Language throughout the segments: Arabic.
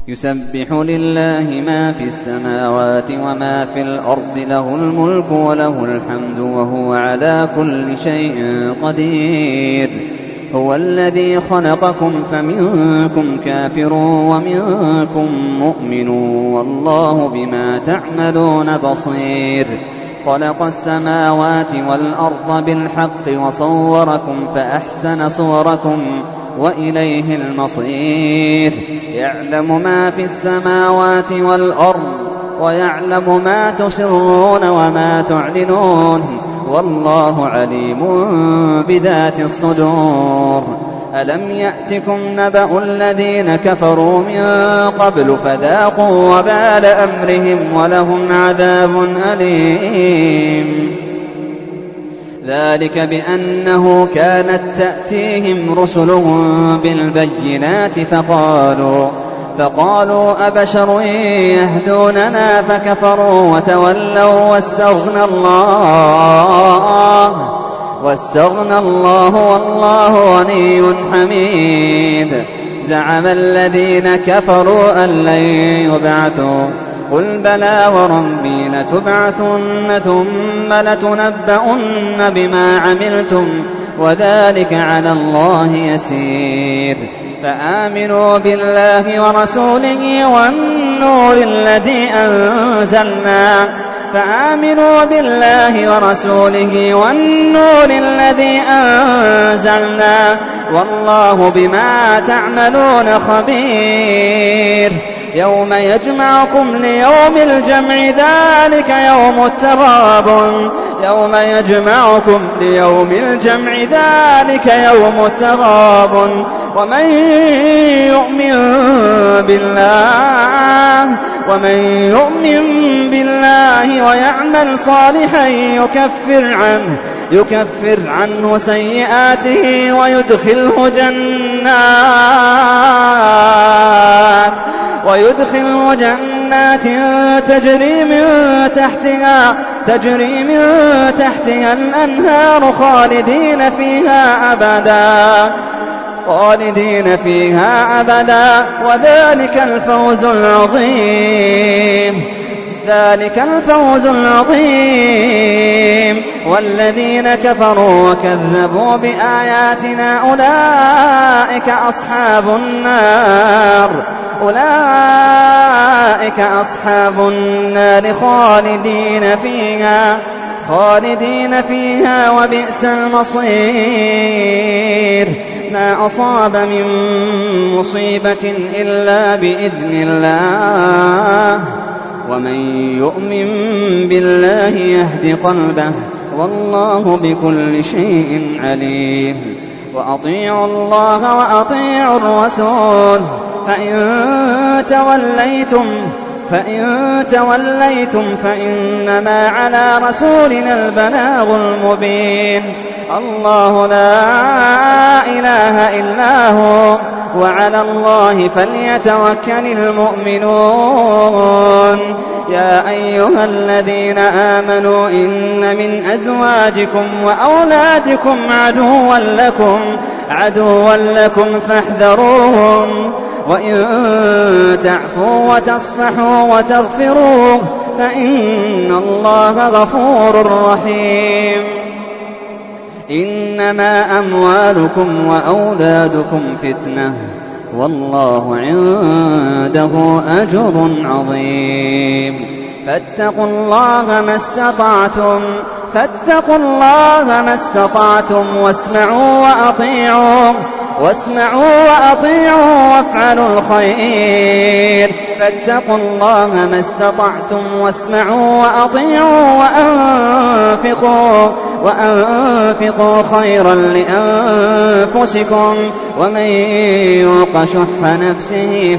يسبح لله ما في السماوات وما في الأرض، له الملك وله الحمد وهو على كل شيء قدير. هو الذي خلقكم فمنكم كافر ومنكم مؤمن، والله بما تعملون بصير. خلق السماوات والأرض بالحق وصوركم فأحسن صوركم وإليه المصير. يعلم ما في السماوات والأرض ويعلم ما تسرون وما تعلنون، والله عليم بذات الصدور. ألم يأتكم نبأ الذين كفروا من قبل فذاقوا وبال أمرهم ولهم عذاب أليم. ذلك بأنه كانت تأتيهم رسلهم بالبينات فقالوا أبشر يهدوننا فكفروا وتولوا واستغنى الله والله غني حميد. زعم الذين كفروا أن لن يبعثوا، قل بلى وربي لتبعثن ثم لتنبؤن بما عملتم وذلك على الله يسير. فآمنوا بالله ورسوله والنور الذي أنزلنا والله بما تعملون خبير. يوم يجمعكم ليوم الجمع ذلك يوم التغابن. ومن يؤمن بالله ويعمل صالحا يكفر عنه سيئاته ويدخله جنات تجري من تحتها الأنهار خالدين فيها أبدا وذلك الفوز العظيم. والذين كفروا وكذبوا بآياتنا أولئك أصحاب النار خالدين فيها وبئس المصير. ما أصاب من مصيبة إلا بإذن الله، ومن يؤمن بالله يهد قلبه، والله بكل شيء عليم. وأطيعوا الله وأطيعوا الرسول، فإن توليتم فإنما على رسولنا البلاغ المبين. الله لا إله إلا هو وعلى الله فليتوكل المؤمنون. يا أيها الذين آمنوا إن من أزواجكم وأولادكم عدوا لكم فاحذروهم، وإن تعفوا وتصفحوا وتغفروا فإن الله غفور رحيم. إنما أموالكم وأولادكم فتنة، والله عنده أجر عظيم. فاتقوا الله ما استطعتم واسمعوا وأطيعوا وافعلوا الخير. فاتقوا الله ما استطعتم واسمعوا وأطيعوا وأنفقوا خيرا لأنفسكم، ومن يوق شح نفسه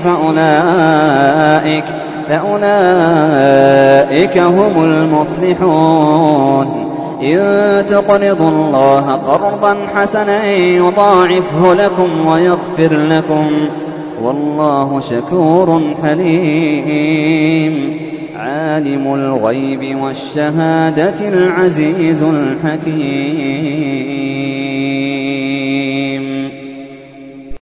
فأولئك هم المفلحون. إن تقرضوا الله قرضا حسنا يضاعفه لكم ويغفر لكم، والله شكور حليم. عالم الغيب والشهادة العزيز الحكيم.